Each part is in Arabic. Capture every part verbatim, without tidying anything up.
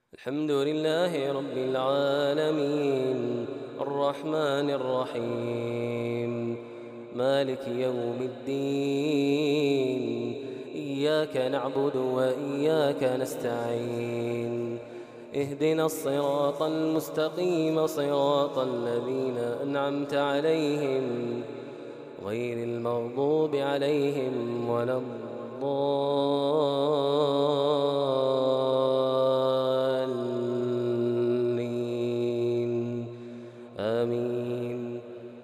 الحمد لله رب العالمين الرحمن الرحيم مالك يوم الدين إياك نعبد وإياك نستعين اهدنا الصراط المستقيم صراط الذين أنعمت عليهم غير المغضوب عليهم ولا الضالين آمين.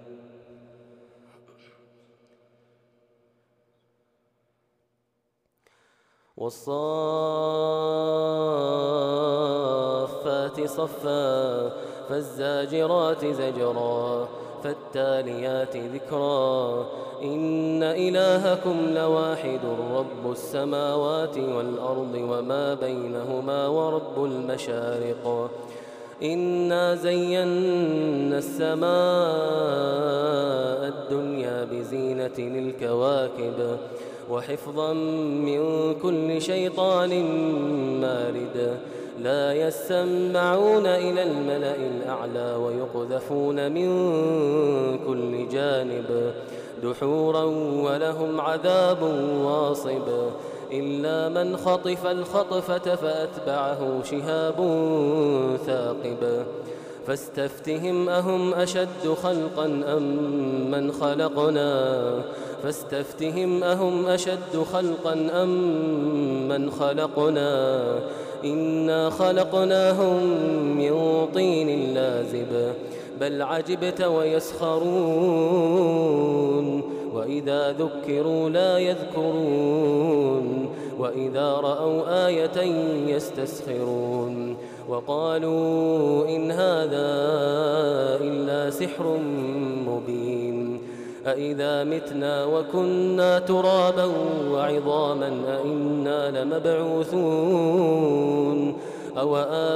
والصافات صفا فالزاجرات زجرا فالتاليات ذكرا إن إلهكم لواحد رب السماوات والأرض وما بينهما ورب المشارق إنا زينا السماء الدنيا بزينة الكواكب وحفظا من كل شيطان مارد لا يسمعون إلى الملأ الأعلى ويقذفون من كل جانب دحورا ولهم عذاب واصب إلا من خطف الخطفة فأتبعه شهاب ثاقب فاستفتهم أهم أشد خلقا أم من خلقنا فاستفتهم أهم أشد خلقا أم من خلقنا إنا خلقناهم من طين لازب بل عجبت ويسخرون وإذا ذكروا لا يذكرون وإذا رأوا آية يستسخرون وقالوا إن هذا إلا سحر مبين أإذا متنا وكنا ترابا وعظاما أإنا لمبعوثون أو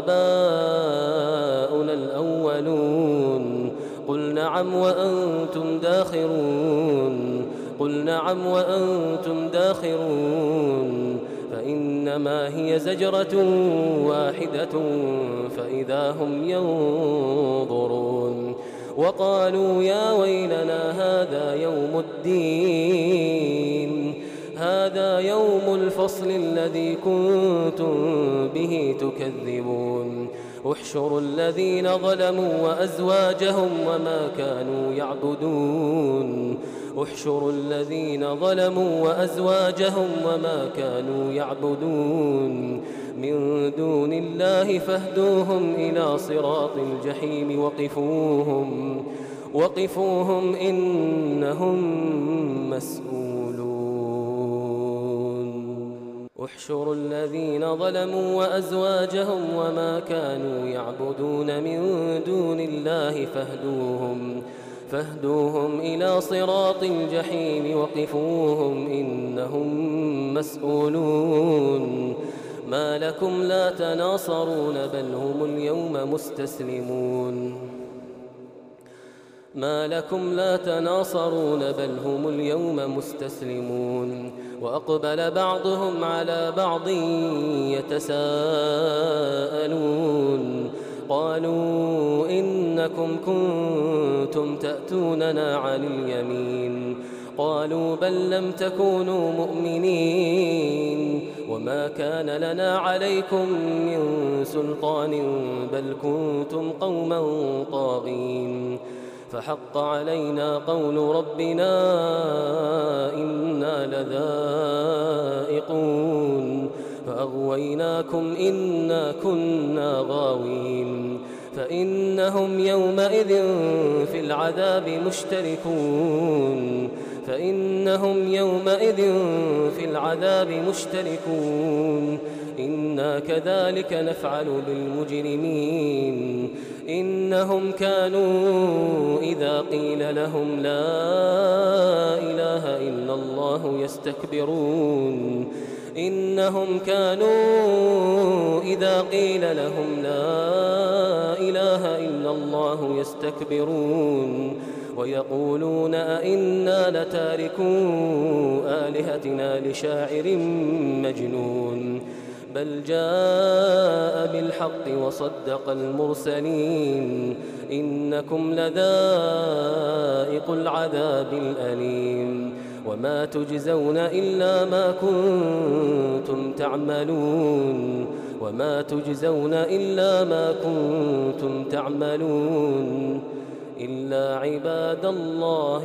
آباؤنا الأولون قل نعم وأنتم داخرون قل نعم وأنتم داخرون فإنما هي زجرة واحدة فإذا هم ينظرون وقالوا يا ويلنا هذا يوم الدين هذا يوم الفصل الذي كنتم به تكذبون احشروا الذين ظلموا وأزواجهم وما كانوا يعبدون احشروا الذين ظلموا وأزواجهم وما كانوا يعبدون من دون الله فاهدوهم إلى صراط الجحيم وقفوهم وقفوهم إنهم مسؤولون احشروا الذين ظلموا وأزواجهم وما كانوا يعبدون من دون الله فاهدوهم فاهدوهم إلى صراط الجحيم وقفوهم إنهم مسؤولون ما لكم لا تناصرون بل هم اليوم مستسلمون ما لكم لا تناصرون بل هم اليوم مستسلمون وأقبل بعضهم على بعض يتساءلون قالوا إنكم كنتم تأتوننا عن اليمين قالوا بل لم تكونوا مؤمنين وما كان لنا عليكم من سلطان بل كنتم قوما طاغين فحق علينا قول ربنا إنا لذائقون فأغويناكم إنا كنا غاوين فإنهم يومئذ في العذاب مشتركون فإنهم يومئذ في العذاب مشتركون إنا كذلك نفعل بالمجرمين إنهم كانوا إذا قيل لهم لا إله إلا الله يستكبرون إنهم كانوا إذا قيل لهم لا إله إلا الله يستكبرون ويقولون أئنا لتاركو آلهتنا لشاعر مجنون بل جاء بالحق بالحق وصدق المرسلين إنكم لذائق العذاب الأليم وما تجزون إلا ما كنتم تعملون وما تجزون إلا ما كنتم تعملون إلا عباد الله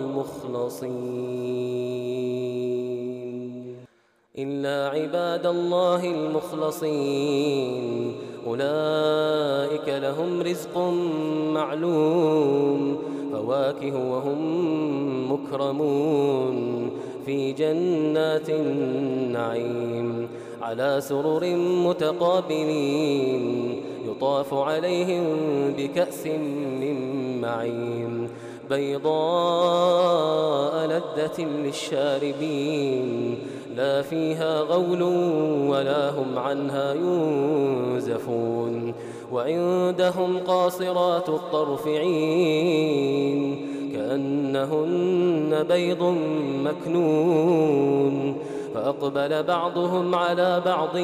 المخلصين إلا عباد الله المخلصين أولئك لهم رزق معلوم فواكه وهم مكرمون في جنات النعيم على سرر متقابلين يطاف عليهم بكأس من معين بيضاء لذة للشاربين لا فيها غول ولا هم عنها ينزفون وعندهم قاصرات الطرف عين كأنهن بيض مكنون فأقبل بعضهم على بعض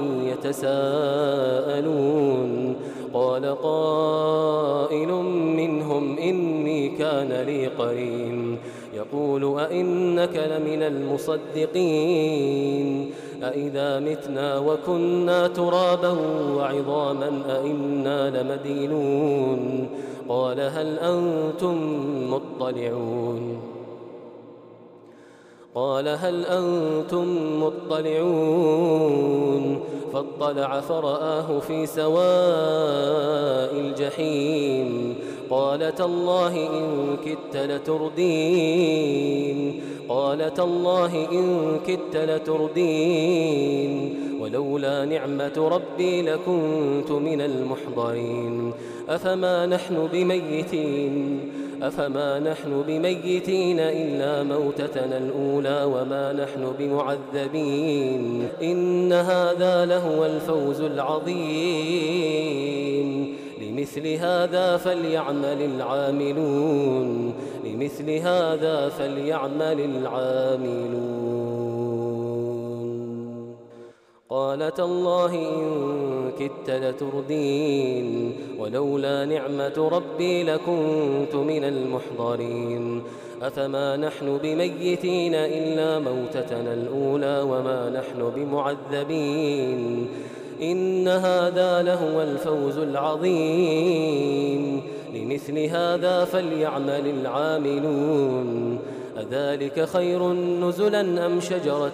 يتساءلون قال قائل منهم إني كان لي قرين يقول أئنك لمن المصدقين أئذا متنا وكنا ترابا وعظاما أئنا لمدينون قال هل أنتم مطلعون قال هل أنتم مطلعون فاطلع فرآه في سواء الجحيم قال تالله إن كدت لتردين قال تالله إن كدت لتردين ولولا نعمة ربي لكنت من المحضرين أفما نحن بميتين أفما نحن بميتين إلا موتتنا الأولى وما نحن بمعذبين إن هذا لهو الفوز العظيم لمثل هذا فليعمل العاملون لمثل هذا فليعمل العاملون قال تالله إن كدت لتردين ولولا نعمة ربي لكنت من المحضرين أفما نحن بميتين إلا موتتنا الأولى وما نحن بمعذبين إن هذا لهو الفوز العظيم لمثل هذا فليعمل العاملون أذلك خير نزلا أم شجرة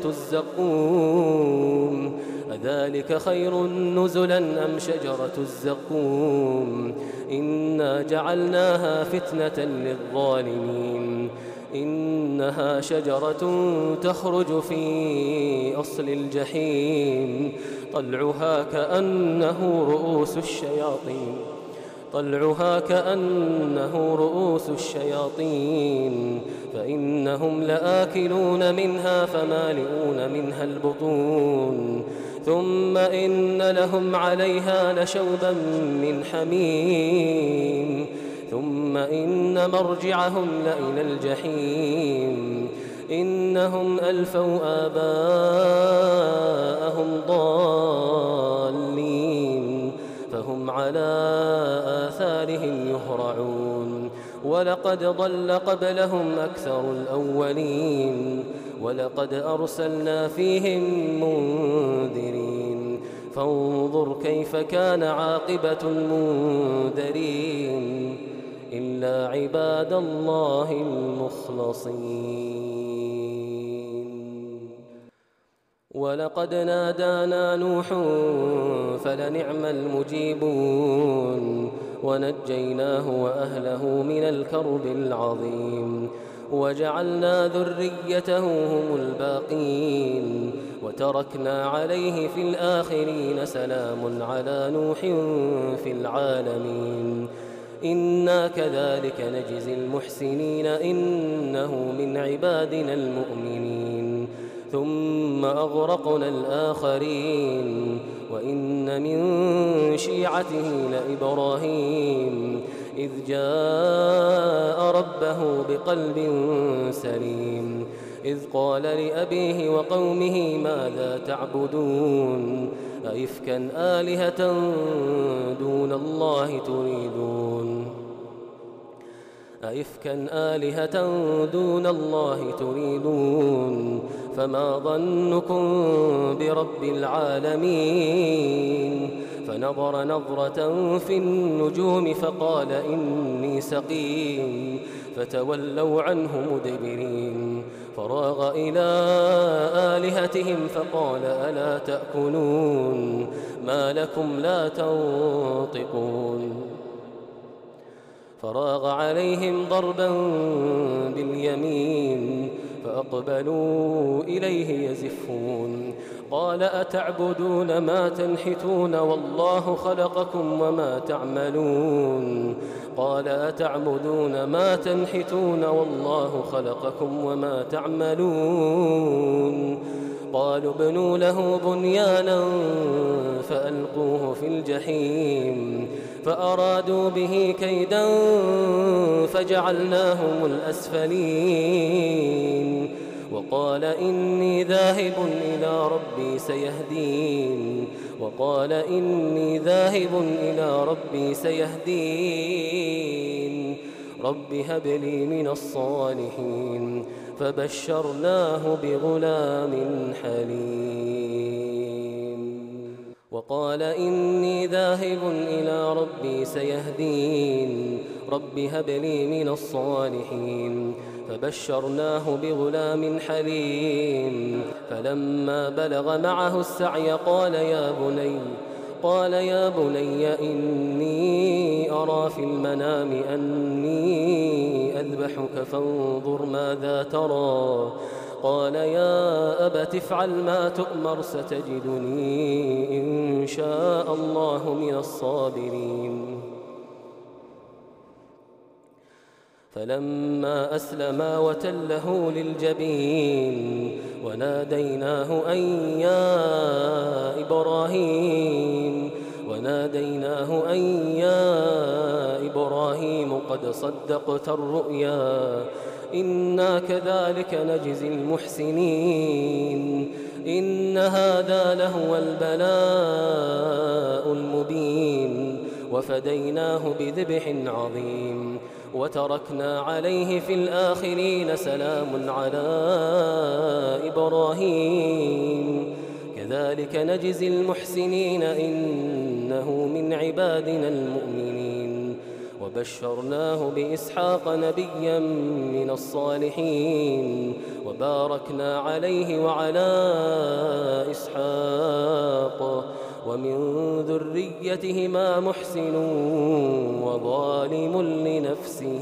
الزقوم أذلك خير نزلا أم شجرة الزقوم إنا جعلناها فتنة للظالمين إنها شجرة تخرج في أصل الجحيم طلعها كأنه رؤوس الشياطين طلعها كأنه رؤوس الشياطين فإنهم لآكلون منها فمالئون منها البطون ثم إن لهم عليها لشوبا من حميم ثم إن مرجعهم لإلى الجحيم إنهم ألفوا آباءهم ضالين فهم على آثارهم يهرعون ولقد ضل قبلهم أكثر الأولين ولقد أرسلنا فيهم منذرين فانظر كيف كان عاقبة المنذرين إلا عباد الله المخلصين ولقد نادانا نوح فلنعم المجيبون ونجيناه وأهله من الكرب العظيم وجعلنا ذريته هم الباقين وتركنا عليه في الآخرين سلام على نوح في العالمين إنا كذلك نجزي المحسنين إنه من عبادنا المؤمنين ثم أغرقنا الآخرين وإن من شيعته لإبراهيم إذ جاء ربه بقلب سليم إذ قال لأبيه وقومه ماذا تعبدون أئفكا آلهة دون الله تريدون أئفكا آلهة دون الله تريدون فما ظنكم برب العالمين فنظر نظرة في النجوم فقال إني سقيم فتولوا عنه مدبرين فراغ إلى آلهتهم فقال ألا تأكلون ما لكم لا تنطقون فراغ عليهم ضربا باليمين فأقبلوا إليه يزفون قال أتعبدون ما تنحتون والله خلقكم وما تعملون قال أتعبدون ما تنحتون والله خلقكم وما تعملون قالوا ابنوا له بنيانا فألقوه في الجحيم فأرادوا به كيدا فجعلناهم الأسفلين وقال إني ذاهب إلى ربي سيهدين وقال إني ذاهب إلى ربي سيهدين رب هب لي من الصالحين فبشرناه بغلام حليم وقال إني ذاهب إلى ربي سيهدين رب هب لي من الصالحين فبشرناه بغلام حليم فلما بلغ معه السعي قال يا بني قال يا بني إني أرى في المنام أني أذبحك فانظر ماذا ترى قال يا أبت افعل ما تؤمر ستجدني إن شاء الله من الصابرين فلما أسلما وتله للجبين وناديناه أن يا إبراهيم وناديناه أن يا إبراهيم قد صدقت الرؤيا إنا كذلك نجزي المحسنين إن هذا لهو البلاء المبين وفديناه بذبح عظيم وتركنا عليه في الآخرين سلام على إبراهيم كذلك نجزي المحسنين إنه من عبادنا المؤمنين وبشرناه بإسحاق نبيا من الصالحين وباركنا عليه وعلى إسحاق ومن ذريتهما محسن وظالم لنفسه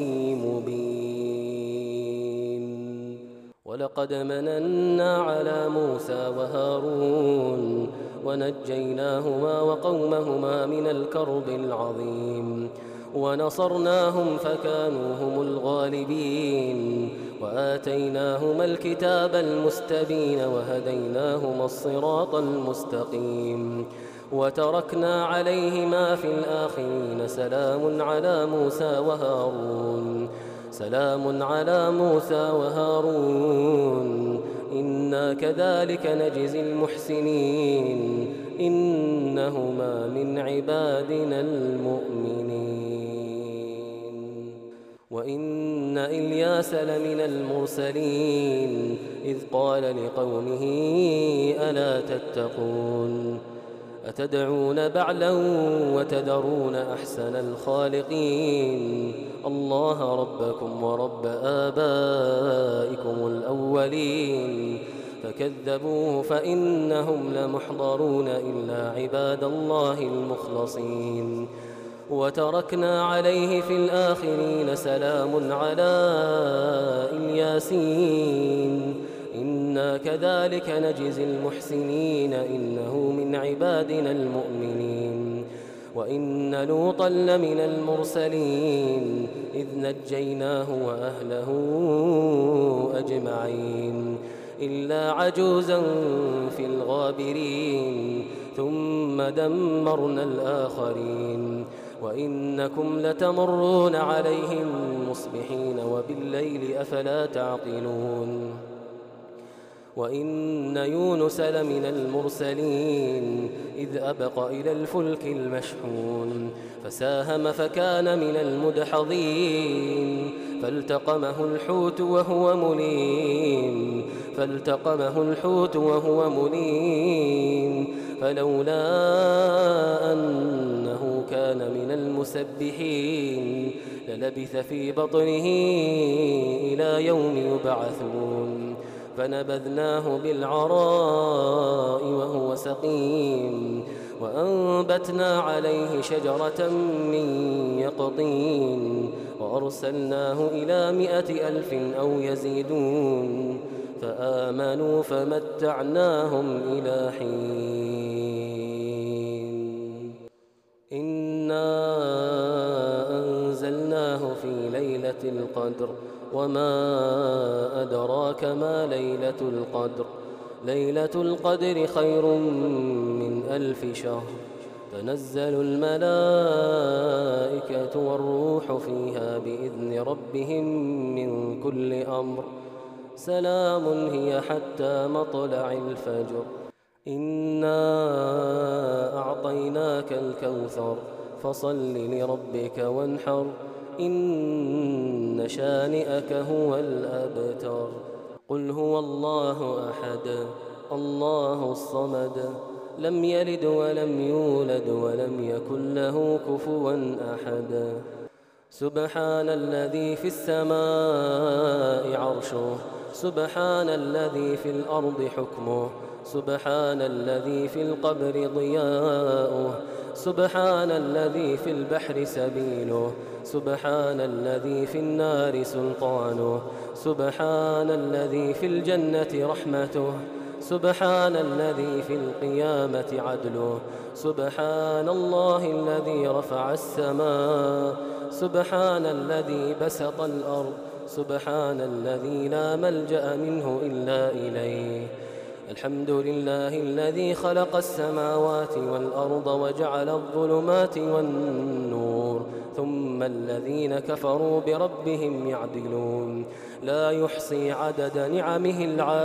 مبين ولقد مننا على موسى وهارون ونجيناهما وقومهما من الكرب العظيم ونصرناهم فكانوا هم الغالبين وآتيناهما الكتاب المستبين وهديناهما الصراط المستقيم وتركنا عليهما في الآخرين سلام على موسى وهارون سلام على موسى وهارون إنا كذلك نجزي المحسنين إنهما من عبادنا المؤمنين وإن إلياس لمن المرسلين إذ قال لقومه ألا تتقون أتدعون بعلا وتذرون أحسن الخالقين الله ربكم ورب آبائكم الأولين فكذبوه فإنهم لمحضرون إلا عباد الله المخلصين وتركنا عليه في الآخرين سلام على الياسين إنا كذلك نجزي المحسنين إنه من عبادنا المؤمنين وإن لوطا لمن المرسلين إذ نجيناه وأهله أجمعين إلا عجوزا في الغابرين ثم دمرنا الآخرين وإنكم لتمرون عليهم مصبحين وبالليل أفلا تعقلون وإن يونس لمن المرسلين إذ أبق إلى الفلك المشحون فساهم فكان من المدحضين فالتقمه الحوت وهو مليم فالتقمه الحوت وهو مليم فلولا أنه كان من المسبحين للبث في بطنه إلى يوم يبعثون فنبذناه بالعراء وهو سقيم وأنبتنا عليه شجرة من يقطين وأرسلناه إلى مائة ألف أو يزيدون فآمنوا فمتعناهم إلى حين إنا أنزلناه في ليلة القدر وما أدراك ما ليلة القدر ليلة القدر خير من ألف شهر تنزل الملائكة والروح فيها بإذن ربهم من كل أمر سلام هي حتى مطلع الفجر إنا أعطيناك الكوثر فصل لربك وانحر إن شانئك هو الأبتر قل هو الله أحد الله الصمد لم يلد ولم يولد ولم يكن له كفوا أحد سبحان الذي في السماء عرشه سبحان الذي في الأرض حكمه سبحان الذي في القبر ضياؤه سبحان الذي في البحر سبيله سبحان الذي في النار سلطانه سبحان الذي في الجنة رحمته سبحان الذي في القيامة عدله سبحان الله الذي رفع السماء سبحان الذي بسط الأرض سبحان الذي لا ملجأ منه إلا إليه الحمد لله الذي خلق السماوات والأرض وجعل الظلمات والنور ثم الذين كفروا بربهم يعدلون لا يحصي عدد نعمه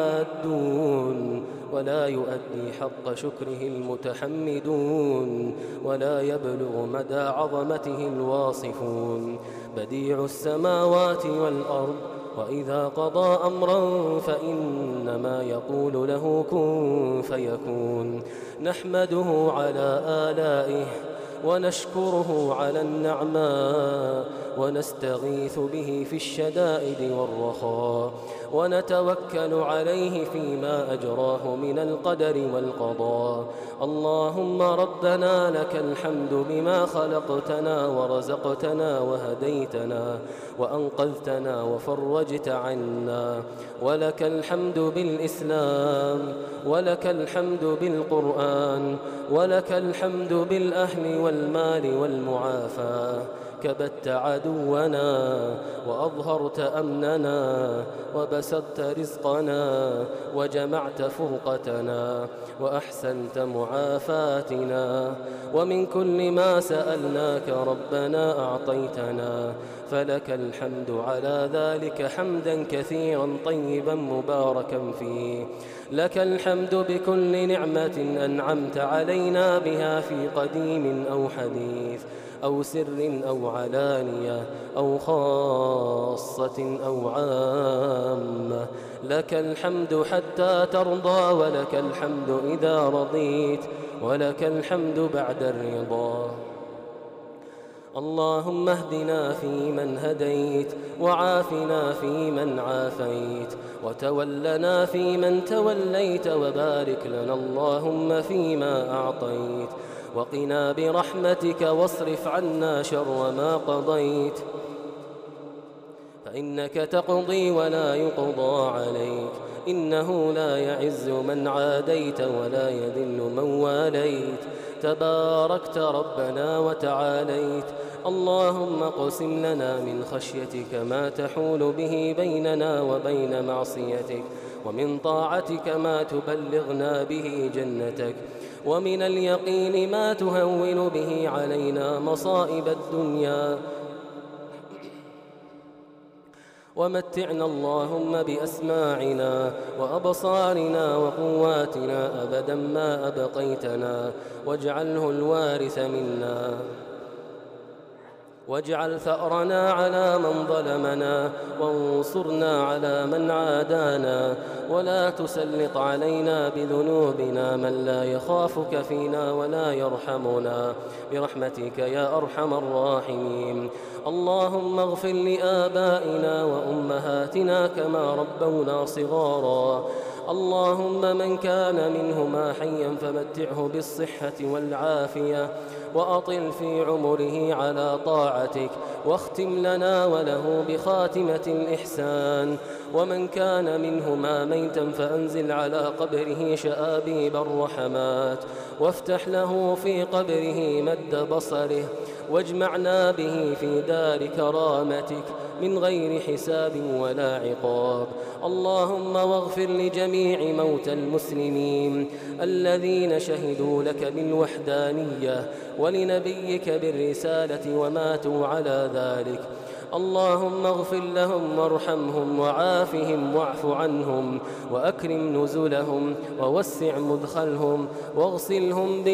العادون ولا يؤدي حق شكره المتحمدون ولا يبلغ مدى عظمته الواصفون بديع السماوات والأرض وإذا قضى أمرا فإنما يقول له كن فيكون نحمده على آلائه ونشكره على النعماء ونستغيث به في الشدائد والرخاء ونتوكل عليه فيما أجراه من القدر والقضاء اللهم ربنا لك الحمد بما خلقتنا ورزقتنا وهديتنا وأنقذتنا وفرجت عنا ولك الحمد بالإسلام ولك الحمد بالقرآن ولك الحمد بالأهل والمال والمعافاة كبت عدونا وأظهرت أمننا وبسطت رزقنا وجمعت فرقتنا وأحسنت معافاتنا ومن كل ما سألناك ربنا أعطيتنا فلك الحمد على ذلك حمدا كثيرا طيبا مباركا فيه لك الحمد بكل نعمة أنعمت علينا بها في قديم أو حديث أو سر أو علانية أو خاصة أو عامة لك الحمد حتى ترضى ولك الحمد إذا رضيت ولك الحمد بعد الرضا اللهم اهدنا فيمن هديت وعافنا فيمن عافيت وتولنا فيمن توليت وبارك لنا اللهم فيما أعطيت وقنا برحمتك واصرف عنا شر ما قضيت فإنك تقضي ولا يقضى عليك إنه لا يعز من عاديت ولا يذل من واليت تباركت ربنا وتعاليت اللهم اقسم لنا من خشيتك ما تحول به بيننا وبين معصيتك ومن طاعتك ما تبلغنا به جنتك ومن اليقين ما تهون به علينا مصائب الدنيا ومتعنا اللهم بأسماعنا وأبصارنا وقواتنا أبدا ما أبقيتنا، واجعله الوارث منا، واجعل ثأرنا على من ظلمنا، وانصرنا على من عادانا، ولا تسلط علينا بذنوبنا من لا يخافك فينا ولا يرحمنا، برحمتك يا أرحم الراحمين. اللهم اغفر لآبائنا وأمهاتنا كما ربونا صغارا. اللهم من كان منهما حيا فمتعه بالصحة والعافية، وأطل في عمره على طاعتك، واختم لنا وله بخاتمة الإحسان. ومن كان منهما ميتا فأنزل على قبره شآبيب الرحمات، وافتح له في قبره مد بصره، واجمعنا به في دار كرامتك من غير حساب ولا عقاب. اللهم واغفر لجميع موتى المسلمين الذين شهدوا لك بالوحدانية ولنبيك بالرسالة وماتوا على ذلك. اللهم اغفر لهم وارحمهم وعافهم واعف عنهم وأكرم نزلهم ووسع مدخلهم، واغسلهم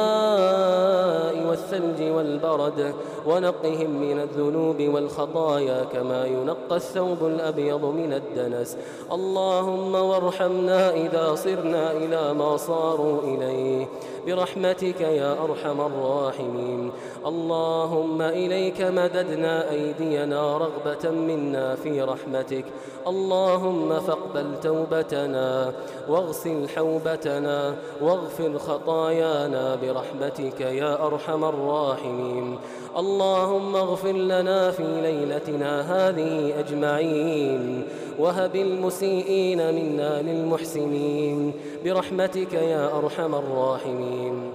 بالماء والثلج والبرد، ونقهم من الذنوب والخطايا كما ينقى الثوب الأبيض من الدنس. اللهم وارحمنا إذا صرنا إلى ما صاروا إليه، برحمتك يا أرحم الراحمين. اللهم إليك مددنا أيدينا رغبة منا في رحمتك. اللهم فاقبل توبتنا واغسل حوبتنا واغفر خطايانا برحمتك يا أرحم الراحمين. اللهم اغفر لنا في ليلتنا هذه أجمعين، وهب المسيئين منا للمحسنين برحمتك يا أرحم الراحمين.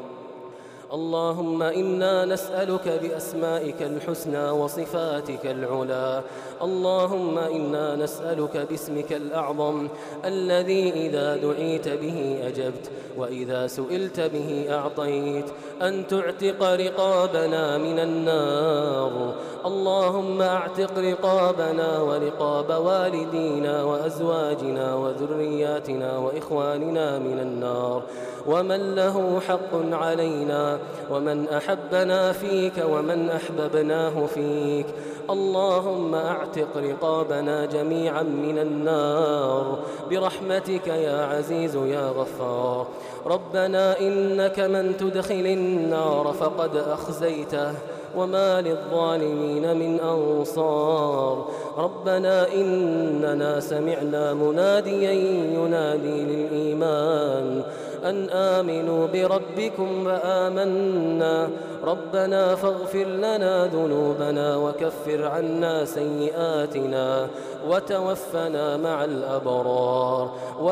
اللهم إنا نسألك بأسمائك الحسنى وصفاتك العلى. اللهم إنا نسألك باسمك الأعظم الذي إذا دعيت به أجبت وإذا سئلت به أعطيت، أن تعتق رقابنا من النار. اللهم اعتق رقابنا ورقاب والدينا وأزواجنا وذرياتنا وإخواننا من النار، ومن له حق علينا، ومن أحبنا فيك ومن أحببناه فيك. اللهم اعتق رقابنا جميعا من النار برحمتك يا عزيز يا غفار. ربنا إنك من تدخل النار فقد أخزيته، وما للظالمين من أنصار. ربنا إننا سمعنا مناديا ينادي للإيمان أن آمنوا بربكم فآمنا. ربنا فاغفر لنا ذنوبنا وكفر عنا سيئاتنا وتوفنا مع الأبرار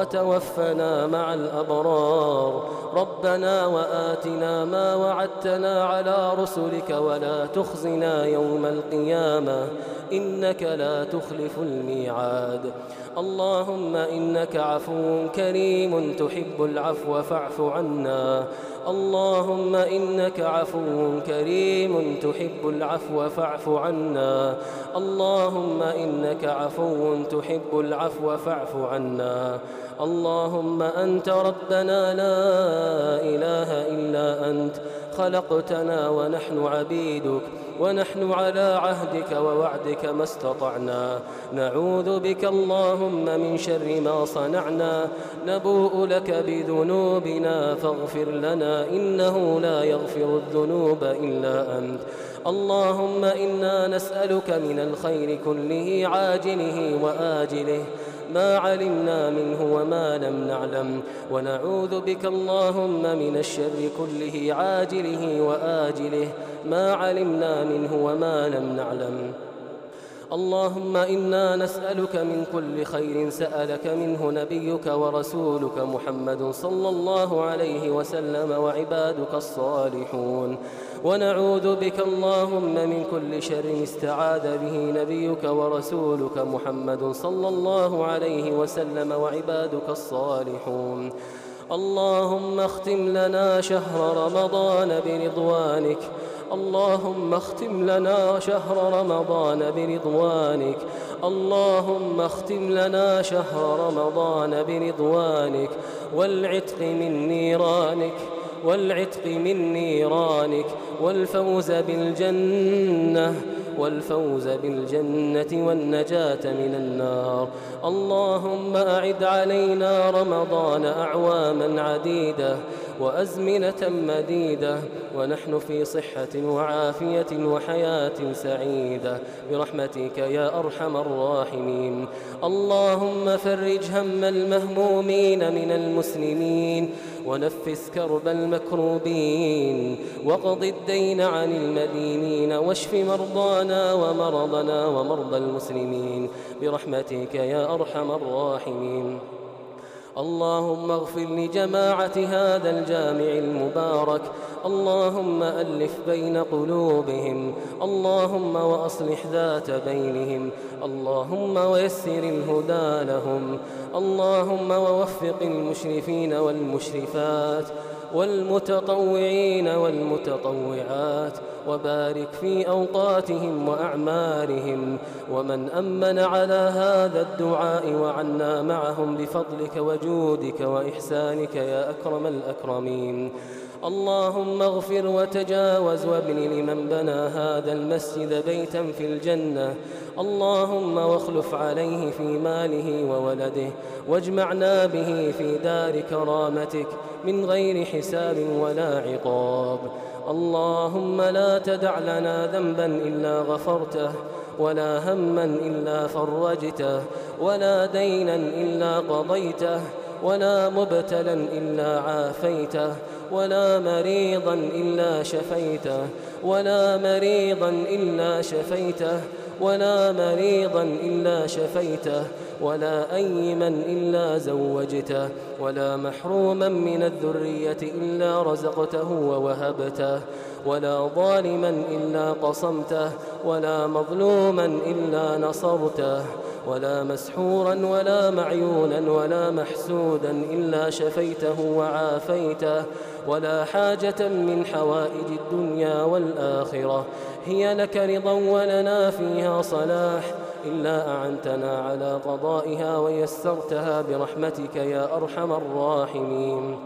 وتوفنا مع الأبرار. ربنا وآتنا ما وعدتنا على رسلك ولا تخزنا يوم القيامة إنك لا تخلف الميعاد. اللهم إنك عفو كريم تحب العفو فاعف عنا. اللهم إنك عفو كريم تحب العفو فاعف عنا. اللهم إنك عفو تحب العفو فاعف عنا. اللهم أنت ربنا لا إله إلا أنت، خلقتنا ونحن عبيدك، ونحن على عهدك ووعدك ما استطعنا. نعوذ بك اللهم من شر ما صنعنا، نبوء لك بذنوبنا فاغفر لنا إنه لا يغفر الذنوب إلا أنت. اللهم إنا نسألك من الخير كله عاجله وآجله ما علمنا منه وما لم نعلم، ونعوذ بك اللهم من الشر كله عاجله وآجله ما علمنا منه وما لم نعلم. اللهم إنا نسألك من كل خير سألك منه نبيك ورسولك محمد صلى الله عليه وسلم وعبادك الصالحون، ونعوذ بك اللهم من كل شر استعاذ به نبيك ورسولك محمد صلى الله عليه وسلم وعبادك الصالحون. اللهم اختم لنا شهر رمضان برضوانك. اللهم اختم لنا شهر رمضان برضوانك اللهم اختم لنا شهر رمضان برضوانك والعتق من نيرانك والعتق من نيرانك والفوز بالجنة والفوز بالجنة والنجاة من النار. اللهم أعد علينا رمضان أعواما عديدة وأزمنة مديدة ونحن في صحة وعافية وحياة سعيدة برحمتك يا أرحم الراحمين. اللهم فرج هم المهمومين من المسلمين ونفس كرب المكروبين واقض الدين عن المدينين واشف مرضانا ومرضنا ومرضى المسلمين برحمتك يا أرحم الراحمين. اللهم اغفر لجماعة هذا الجامع المبارك اللهم ألف بين قلوبهم اللهم وأصلح ذات بينهم اللهم ويسر الهدى لهم اللهم ووفق المشرفين والمشرفات والمتطوعين والمتطوعات وبارك في أوقاتهم وأعمارهم ومن أمن على هذا الدعاء وعنا معهم بفضلك وجودك وإحسانك يا أكرم الأكرمين. اللهم اغفر وتجاوز وابن لمن بنى هذا المسجد بيتا في الجنة اللهم واخلف عليه في ماله وولده واجمعنا به في دار كرامتك من غير حساب ولا عقاب. اللهم لا تدع لنا ذنبا إلا غفرته ولا هما إلا فرجته ولا دينا إلا قضيته ولا مبتلا إلا عافيته ولا مريضا إلا شفيته ولا مريضا إلا شفيته ولا مريضا إلا شفيته ولا أيما إلا زوجته ولا محروما من الذرية إلا رزقته ووهبته ولا ظالما إلا قصمته ولا مظلوما إلا نصرته ولا مسحورا ولا معيونا ولا محسودا إلا شفيته وعافيته ولا حاجة من حوائج الدنيا والآخرة هي لك رضا ولنا فيها صلاح إلا أعنتنا على قضائها ويسرتها برحمتك يا أرحم الراحمين.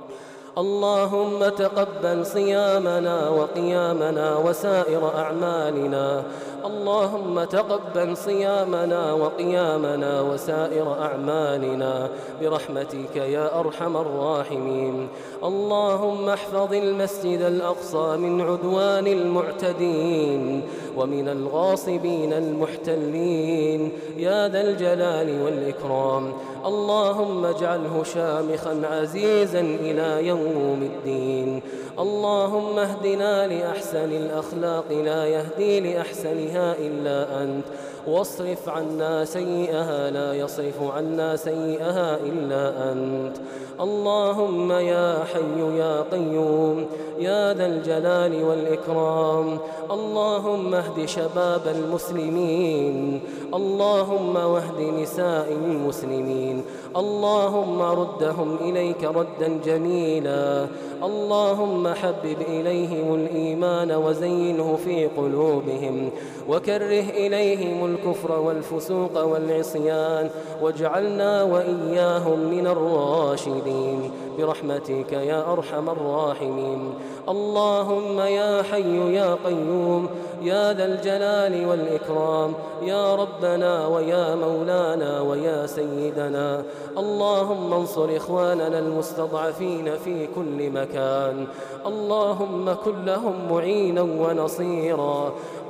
اللهم تقبل صيامنا وقيامنا وسائر أعمالنا اللهم تقبل صيامنا وقيامنا وسائر أعمالنا برحمتك يا أرحم الراحمين. اللهم احفظ المسجد الأقصى من عدوان المعتدين ومن الغاصبين المحتلين يا ذا الجلال والإكرام. اللهم اجعله شامخا عزيزا إلى يوم الدين. اللهم اهدنا لأحسن الأخلاق لا يهدي لأحسنها إلا أنت واصرف عنا سيئها لا يصرف عنا سيئها إلا أنت. اللهم يا حي يا قيوم يا ذا الجلال والإكرام اللهم اهد شباب المسلمين اللهم واهد نساء المسلمين اللهم ردهم إليك ردا جميلا. اللهم حبب إليهم الإيمان وزينه في قلوبهم وكره إليهم الكفر والفسوق والعصيان واجعلنا وإياهم من الراشدين برحمتك يا أرحم الراحمين. اللهم يا حي يا قيوم يا ذا الجلال والإكرام يا ربنا ويا مولانا ويا سيدنا اللهم انصر إخواننا المستضعفين في كل مكان اللهم كن لهم معينا ونصيرا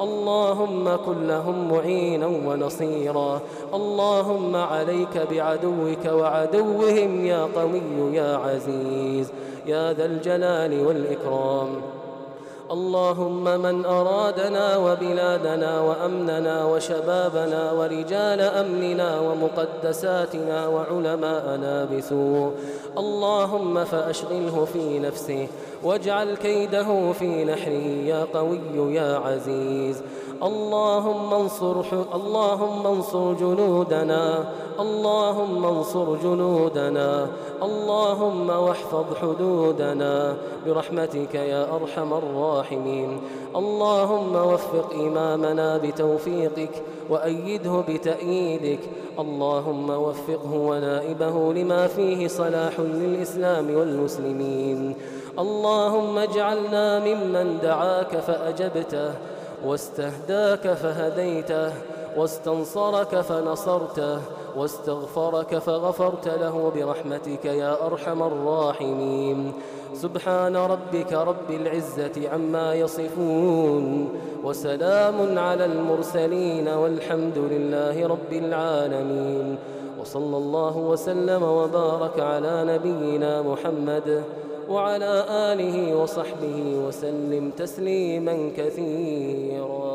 اللهم كن لهم معينا ونصيرا. اللهم عليك بعدوك وعدوهم يا قوي يا عزيز يا ذا الجلال والإكرام. اللهم من أرادنا وبلادنا وأمننا وشبابنا ورجال أمننا ومقدساتنا وعلماءنا بسوء اللهم فأشغله في نفسه واجعل كيده في نحره يا قوي يا عزيز. اللهم انصر اللهم انصر جنودنا اللهم انصر جنودنا اللهم واحفظ حدودنا برحمتك يا أرحم الراحمين. اللهم وفق إمامنا بتوفيقك وأيده بتأييدك. اللهم وفقه ونائبه لما فيه صلاح للإسلام والمسلمين. اللهم اجعلنا ممن دعاك فأجبته، واستهداك فهديته، واستنصرك فنصرته، واستغفرك فغفرت له برحمتك يا أرحم الراحمين. سبحان ربك رب العزة عما يصفون، وسلام على المرسلين، والحمد لله رب العالمين. وصلى الله وسلم وبارك على نبينا محمد وعلى آله وصحبه وسلم تسليما كثيرا.